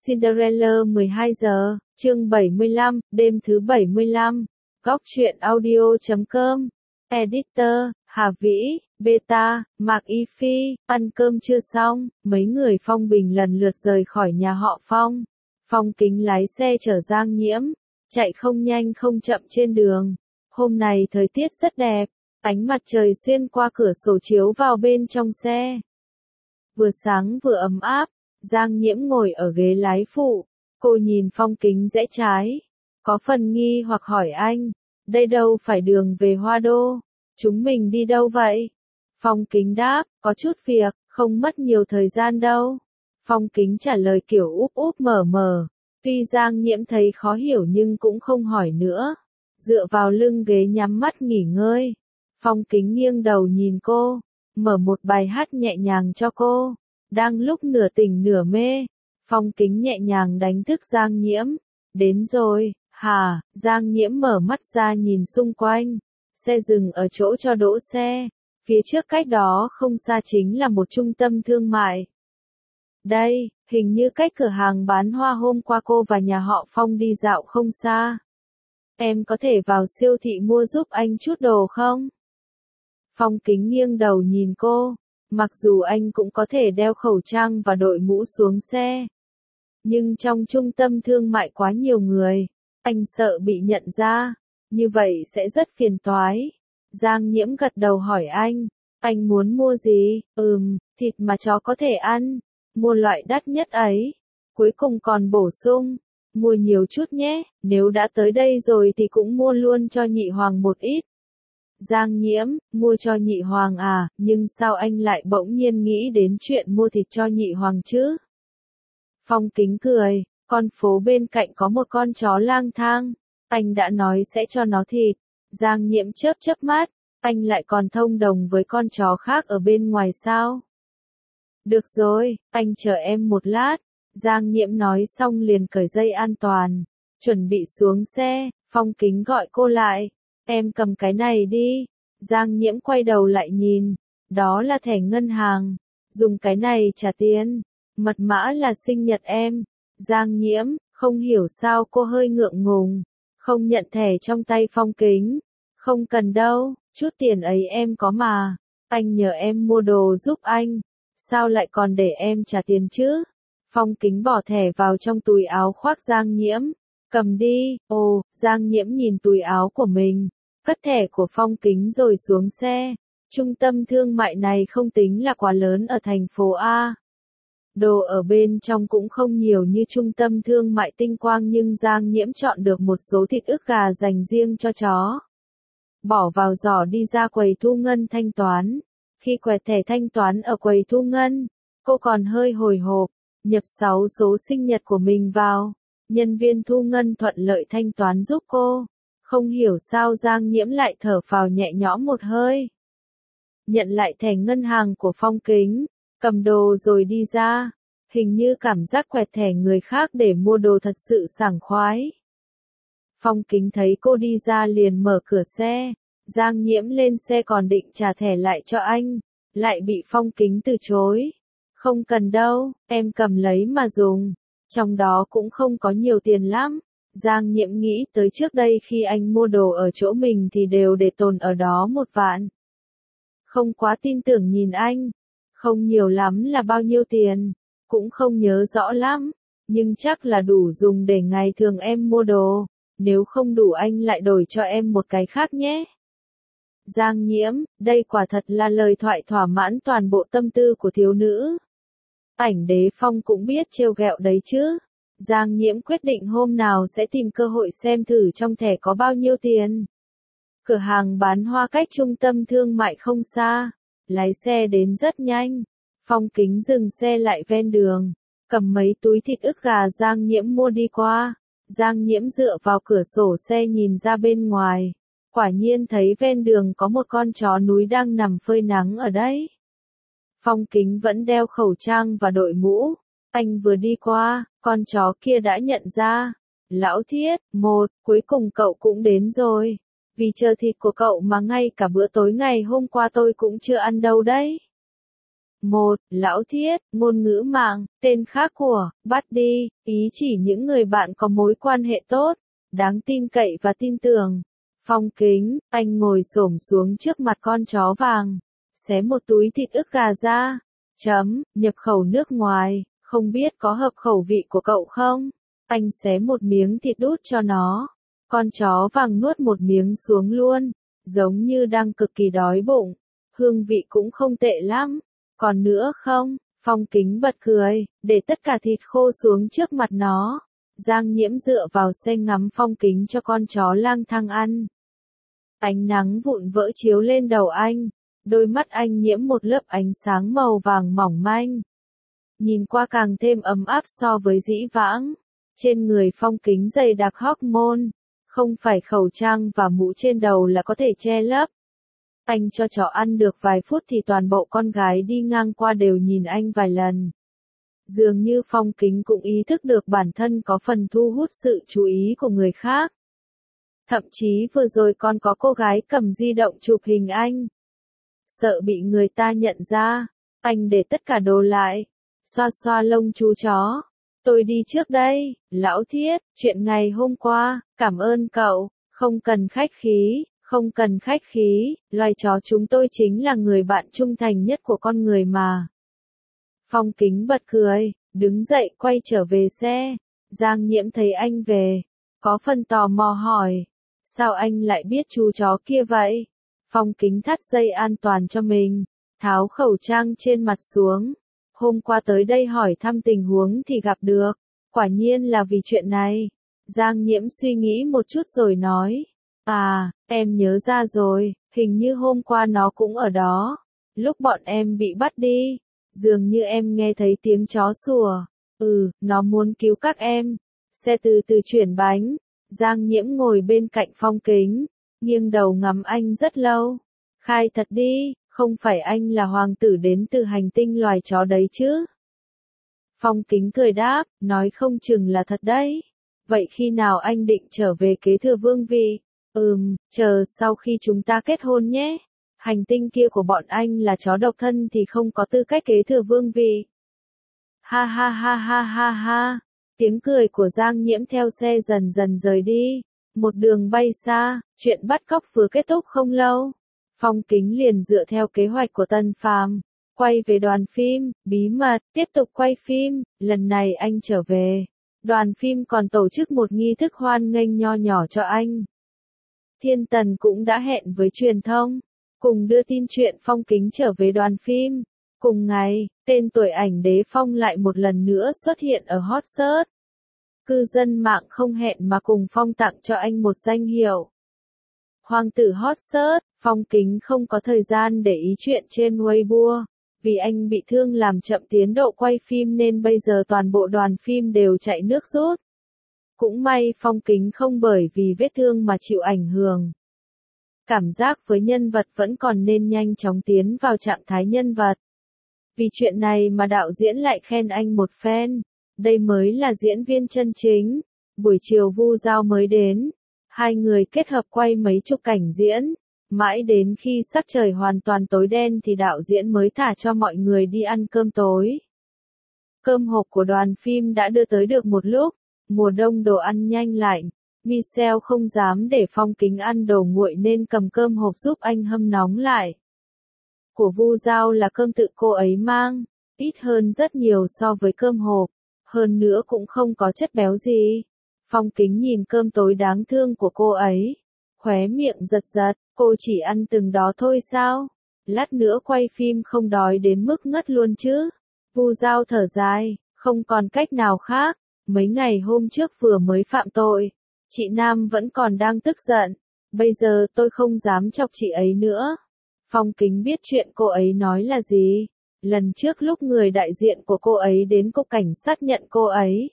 Cinderella 12 giờ, chương 75, đêm thứ 75. Góc truyện audio.com. Editor, Hà Vĩ, Beta, Mạc Y Phi. Ăn cơm chưa xong, mấy người Phong Bình lần lượt rời khỏi nhà họ Phong. Phong Kính lái xe chở Giang Nhiễm, chạy không nhanh không chậm trên đường. Hôm này thời tiết rất đẹp, ánh mặt trời xuyên qua cửa sổ chiếu vào bên trong xe. Vừa sáng vừa ấm áp, Giang Nhiễm ngồi ở ghế lái phụ, cô nhìn Phong Kính rẽ trái, có phần nghi hoặc hỏi anh, đây đâu phải đường về Hoa Đô, chúng mình đi đâu vậy? Phong Kính đáp, có chút việc, không mất nhiều thời gian đâu. Phong Kính trả lời kiểu úp úp mở mở, tuy Giang Nhiễm thấy khó hiểu nhưng cũng không hỏi nữa, dựa vào lưng ghế nhắm mắt nghỉ ngơi. Phong Kính nghiêng đầu nhìn cô, mở một bài hát nhẹ nhàng cho cô. Đang lúc nửa tỉnh nửa mê, Phong Kính nhẹ nhàng đánh thức Giang Nhiễm. Đến rồi, hả? Giang Nhiễm mở mắt ra nhìn xung quanh. Xe dừng ở chỗ cho đỗ xe. Phía trước cách đó không xa chính là một trung tâm thương mại. Đây, hình như cách cửa hàng bán hoa hôm qua cô và nhà họ Phong đi dạo không xa. Em có thể vào siêu thị mua giúp anh chút đồ không? Phong Kính nghiêng đầu nhìn cô. Mặc dù anh cũng có thể đeo khẩu trang và đội mũ xuống xe. Nhưng trong trung tâm thương mại quá nhiều người, anh sợ bị nhận ra, như vậy sẽ rất phiền toái. Giang Nhiễm gật đầu hỏi anh muốn mua gì? Thịt mà chó có thể ăn, mua loại đắt nhất ấy. Cuối cùng còn bổ sung, mua nhiều chút nhé, nếu đã tới đây rồi thì cũng mua luôn cho nhị hoàng một ít. Giang Nhiễm, mua cho nhị hoàng à, nhưng sao anh lại bỗng nhiên nghĩ đến chuyện mua thịt cho nhị hoàng chứ? Phong Kính cười, con phố bên cạnh có một con chó lang thang, anh đã nói sẽ cho nó thịt. Giang Nhiễm chớp chớp mắt, anh lại còn thông đồng với con chó khác ở bên ngoài sao? Được rồi, anh chờ em một lát. Giang Nhiễm nói xong liền cởi dây an toàn, chuẩn bị xuống xe. Phong Kính gọi cô lại. Em cầm cái này đi. Giang Nhiễm quay đầu lại nhìn. Đó là thẻ ngân hàng. Dùng cái này trả tiền. Mật mã là sinh nhật em. Giang Nhiễm, không hiểu sao cô hơi ngượng ngùng. Không nhận thẻ trong tay Phong Kính. Không cần đâu, chút tiền ấy em có mà. Anh nhờ em mua đồ giúp anh. Sao lại còn để em trả tiền chứ? Phong Kính bỏ thẻ vào trong túi áo khoác Giang Nhiễm. Cầm đi. Ồ, Giang Nhiễm nhìn túi áo của mình, cất thẻ của Phong Kính rồi xuống xe. Trung tâm thương mại này không tính là quá lớn ở thành phố A. Đồ ở bên trong cũng không nhiều như trung tâm thương mại Tinh Quang nhưng Giang Nhiễm chọn được một số thịt ức gà dành riêng cho chó. Bỏ vào giỏ đi ra quầy thu ngân thanh toán. Khi quẹt thẻ thanh toán ở quầy thu ngân, cô còn hơi hồi hộp, nhập 6 số sinh nhật của mình vào. Nhân viên thu ngân thuận lợi thanh toán giúp cô. Không hiểu sao Giang Nhiễm lại thở phào nhẹ nhõm một hơi. Nhận lại thẻ ngân hàng của Phong Kính, cầm đồ rồi đi ra. Hình như cảm giác quẹt thẻ người khác để mua đồ thật sự sảng khoái. Phong Kính thấy cô đi ra liền mở cửa xe. Giang Nhiễm lên xe còn định trả thẻ lại cho anh, lại bị Phong Kính từ chối. Không cần đâu, em cầm lấy mà dùng. Trong đó cũng không có nhiều tiền lắm. Giang Nhiễm nghĩ tới trước đây khi anh mua đồ ở chỗ mình thì đều để tồn ở đó 1 vạn. Không quá tin tưởng nhìn anh. Không nhiều lắm là bao nhiêu tiền, cũng không nhớ rõ lắm, nhưng chắc là đủ dùng để ngày thường em mua đồ. Nếu không đủ anh lại đổi cho em một cái khác nhé. Giang Nhiễm, đây quả thật là lời thoại thỏa mãn toàn bộ tâm tư của thiếu nữ. Ảnh Đế Phong cũng biết trêu ghẹo đấy chứ. Giang Nhiễm quyết định hôm nào sẽ tìm cơ hội xem thử trong thẻ có bao nhiêu tiền. Cửa hàng bán hoa cách trung tâm thương mại không xa. Lái xe đến rất nhanh. Phong Kính dừng xe lại ven đường, cầm mấy túi thịt ức gà Giang Nhiễm mua đi qua. Giang Nhiễm dựa vào cửa sổ xe nhìn ra bên ngoài. Quả nhiên thấy ven đường có một con chó núi đang nằm phơi nắng ở đấy. Phong Kính vẫn đeo khẩu trang và đội mũ. Anh vừa đi qua, con chó kia đã nhận ra. Lão Thiết, cuối cùng cậu cũng đến rồi. Vì chờ thịt của cậu mà ngay cả bữa tối ngày hôm qua tôi cũng chưa ăn đâu đấy. 1. Lão thiết, ngôn ngữ mạng, tên khác của, bắt đi, ý chỉ những người bạn có mối quan hệ tốt, đáng tin cậy và tin tưởng. Phong Kính, anh ngồi xổm xuống trước mặt con chó vàng, xé một túi thịt ức gà ra. Nhập khẩu nước ngoài, không biết có hợp khẩu vị của cậu không? Anh xé một miếng thịt đút cho nó. Con chó vàng nuốt một miếng xuống luôn, giống như đang cực kỳ đói bụng. Hương vị cũng không tệ lắm. Còn nữa không? Phong Kính bật cười, để tất cả thịt khô xuống trước mặt nó. Giang Nhiễm dựa vào xe ngắm Phong Kính cho con chó lang thang ăn. Ánh nắng vụn vỡ chiếu lên đầu anh. Đôi mắt anh nhiễm một lớp ánh sáng màu vàng mỏng manh. Nhìn qua càng thêm ấm áp so với dĩ vãng. Trên người Phong Kính dày đặc hormone. Không phải khẩu trang và mũ trên đầu là có thể che lấp. Anh cho chó ăn được vài phút thì toàn bộ con gái đi ngang qua đều nhìn anh vài lần. Dường như Phong Kính cũng ý thức được bản thân có phần thu hút sự chú ý của người khác. Thậm chí vừa rồi còn có cô gái cầm di động chụp hình anh. Sợ bị người ta nhận ra, anh để tất cả đồ lại, xoa xoa lông chú chó. Tôi đi trước đây, lão thiết, chuyện ngày hôm qua, cảm ơn cậu, không cần khách khí, không cần khách khí, loài chó chúng tôi chính là người bạn trung thành nhất của con người mà. Phong Kính bật cười, đứng dậy quay trở về xe. Giang Nhiễm thấy anh về, có phần tò mò hỏi, sao anh lại biết chú chó kia vậy? Phong Kính thắt dây an toàn cho mình, tháo khẩu trang trên mặt xuống. Hôm qua tới đây hỏi thăm tình huống thì gặp được, quả nhiên là vì chuyện này. Giang Nhiễm suy nghĩ một chút rồi nói, à, em nhớ ra rồi, hình như hôm qua nó cũng ở đó. Lúc bọn em bị bắt đi, dường như em nghe thấy tiếng chó sủa. Nó muốn cứu các em. Xe từ từ chuyển bánh. Giang Nhiễm ngồi bên cạnh Phong Kính, nghiêng đầu ngắm anh rất lâu. Khai thật đi, không phải anh là hoàng tử đến từ hành tinh loài chó đấy chứ? Phong Kính cười đáp, nói không chừng là thật đấy. Vậy khi nào anh định trở về kế thừa vương vị? Chờ sau khi chúng ta kết hôn nhé. Hành tinh kia của bọn anh là chó độc thân thì không có tư cách kế thừa vương vị. Ha ha ha ha ha ha. Tiếng cười của Giang Nhiễm theo xe dần dần rời đi. Một đường bay xa, chuyện bắt cóc vừa kết thúc không lâu. Phong Kính liền dựa theo kế hoạch của Tân Phàm, quay về đoàn phim, bí mật, tiếp tục quay phim. Lần này anh trở về, đoàn phim còn tổ chức một nghi thức hoan nghênh nho nhỏ cho anh. Thiên Tần cũng đã hẹn với truyền thông, cùng đưa tin chuyện Phong Kính trở về đoàn phim. Cùng ngày, tên tuổi ảnh Đế Phong lại một lần nữa xuất hiện ở hot search. Cư dân mạng không hẹn mà cùng phong tặng cho anh một danh hiệu. Hoàng tử hot search. Phong Kính không có thời gian để ý chuyện trên Weibo, vì anh bị thương làm chậm tiến độ quay phim nên bây giờ toàn bộ đoàn phim đều chạy nước rút. Cũng may Phong Kính không bởi vì vết thương mà chịu ảnh hưởng. Cảm giác với nhân vật vẫn còn nên nhanh chóng tiến vào trạng thái nhân vật. Vì chuyện này mà đạo diễn lại khen anh một phen. Đây mới là diễn viên chân chính. Buổi chiều Vu Giao mới đến. Hai người kết hợp quay mấy chục cảnh diễn. Mãi đến khi sắc trời hoàn toàn tối đen thì đạo diễn mới thả cho mọi người đi ăn cơm tối. Cơm hộp của đoàn phim đã đưa tới được một lúc. Mùa đông đồ ăn nhanh lạnh. Michelle không dám để Phong Kính ăn đồ nguội nên cầm cơm hộp giúp anh hâm nóng lại. Của Vu Giao là cơm tự cô ấy mang, ít hơn rất nhiều so với cơm hộp, hơn nữa cũng không có chất béo gì. Phong Kính nhìn cơm tối đáng thương của cô ấy, khóe miệng giật giật, cô chỉ ăn từng đó thôi sao? Lát nữa quay phim không đói đến mức ngất luôn chứ? Vu Giao thở dài, không còn cách nào khác, mấy ngày hôm trước vừa mới phạm tội, chị Nam vẫn còn đang tức giận, bây giờ tôi không dám chọc chị ấy nữa. Phong Kính biết chuyện cô ấy nói là gì. Lần trước lúc người đại diện của cô ấy đến cục cảnh sát nhận cô ấy,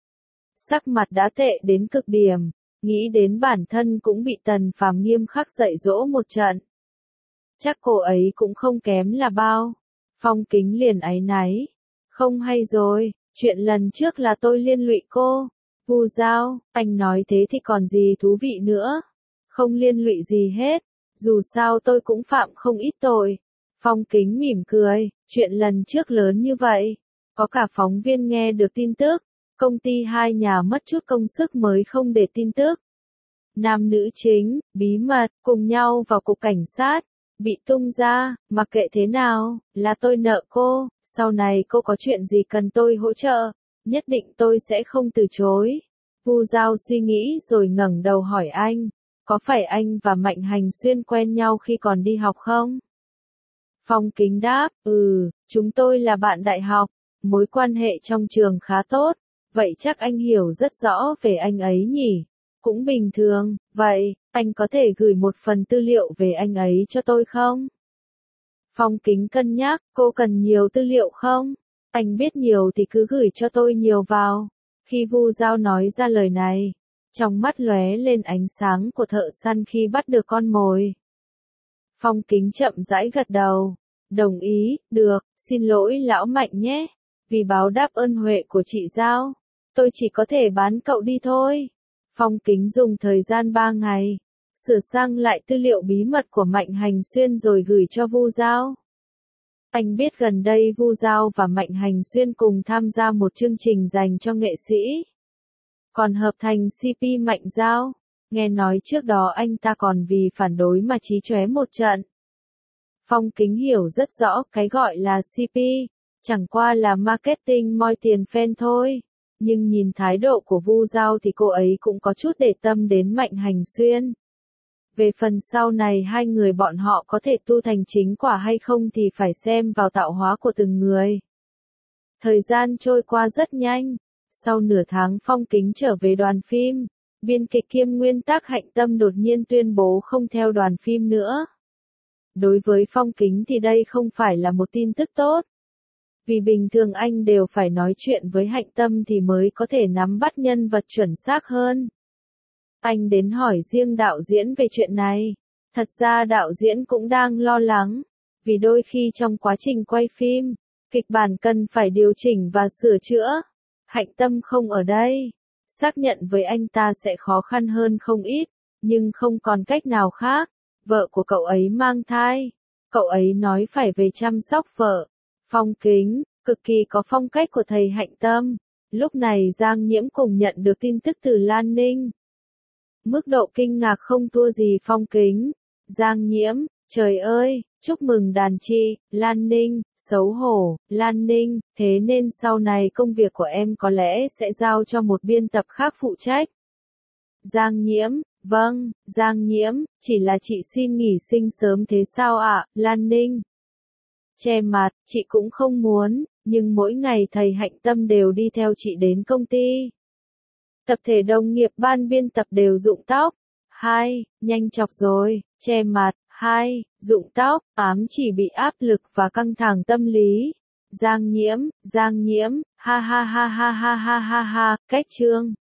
sắc mặt đã tệ đến cực điểm, nghĩ đến bản thân cũng bị Tần Phàm nghiêm khắc dạy dỗ một trận. Chắc cô ấy cũng không kém là bao. Phong Kính liền áy náy. Không hay rồi, chuyện lần trước là tôi liên lụy cô. Vu Giao, anh nói thế thì còn gì thú vị nữa. Không liên lụy gì hết. Dù sao tôi cũng phạm không ít tội. Phong Kính mỉm cười, Chuyện lần trước lớn như vậy, có cả phóng viên nghe được tin tức, công ty hai nhà mất chút công sức mới không để tin tức. Nam nữ chính, bí mật, cùng nhau vào cục cảnh sát, bị tung ra, mặc kệ thế nào, là tôi nợ cô, sau này cô có chuyện gì cần tôi hỗ trợ, nhất định tôi sẽ không từ chối. Vu Giao suy nghĩ rồi ngẩng đầu hỏi anh, có phải anh và Mạnh Hành Xuyên quen nhau khi còn đi học không? Phong Kính đáp, chúng tôi là bạn đại học, mối quan hệ trong trường khá tốt, vậy chắc anh hiểu rất rõ về anh ấy nhỉ? Cũng bình thường, vậy, anh có thể gửi một phần tư liệu về anh ấy cho tôi không? Phong Kính cân nhắc, cô cần nhiều tư liệu không? Anh biết nhiều thì cứ gửi cho tôi nhiều vào. Khi Vu Giao nói ra lời này, trong mắt lóe lên ánh sáng của thợ săn khi bắt được con mồi. Phong Kính chậm rãi gật đầu, đồng ý, được, xin lỗi lão Mạnh nhé, vì báo đáp ơn huệ của chị Giao, tôi chỉ có thể bán cậu đi thôi. Phong Kính dùng thời gian 3 ngày, sửa sang lại tư liệu bí mật của Mạnh Hành Xuyên rồi gửi cho Vu Giao. Anh biết gần đây Vu Giao và Mạnh Hành Xuyên cùng tham gia một chương trình dành cho nghệ sĩ. Còn hợp thành CP Mạnh Giao, nghe nói trước đó anh ta còn vì phản đối mà chí chóe một trận. Phong Kính hiểu rất rõ cái gọi là CP, chẳng qua là marketing moi tiền fan thôi. Nhưng nhìn thái độ của Vu Giao thì cô ấy cũng có chút để tâm đến Mạnh Hành Xuyên. Về phần sau này hai người bọn họ có thể tu thành chính quả hay không thì phải xem vào tạo hóa của từng người. Thời gian trôi qua rất nhanh. Sau nửa tháng Phong Kính trở về đoàn phim, biên kịch kiêm nguyên tác Hạnh Tâm đột nhiên tuyên bố không theo đoàn phim nữa. Đối với Phong Kính thì đây không phải là một tin tức tốt. Vì bình thường anh đều phải nói chuyện với Hạnh Tâm thì mới có thể nắm bắt nhân vật chuẩn xác hơn. Anh đến hỏi riêng đạo diễn về chuyện này. Thật ra đạo diễn cũng đang lo lắng, vì đôi khi trong quá trình quay phim, kịch bản cần phải điều chỉnh và sửa chữa. Hạnh Tâm không ở đây, xác nhận với anh ta sẽ khó khăn hơn không ít, nhưng không còn cách nào khác. Vợ của cậu ấy mang thai, cậu ấy nói phải về chăm sóc vợ. Phong Kính, cực kỳ có phong cách của thầy Hạnh Tâm. Lúc này Giang Nhiễm cùng nhận được tin tức từ Lan Ninh. Mức độ kinh ngạc không thua gì Phong Kính. Giang Nhiễm, trời ơi, chúc mừng đàn chị. Lan Ninh, xấu hổ. Lan Ninh, thế nên sau này công việc của em có lẽ sẽ giao cho một biên tập khác phụ trách. Giang Nhiễm, vâng, Giang Nhiễm, chỉ là chị xin nghỉ sinh sớm thế sao ạ? Lan Ninh, che mặt, chị cũng không muốn, nhưng mỗi ngày thầy Hạnh Tâm đều đi theo chị đến công ty. Tập thể đồng nghiệp ban biên tập đều rụng tóc. 2. Nhanh chọc rồi, che mặt. 2. Rụng tóc, ám chỉ bị áp lực và căng thẳng tâm lý. Giang Nhiễm, ha ha ha ha ha ha ha ha, cách chương.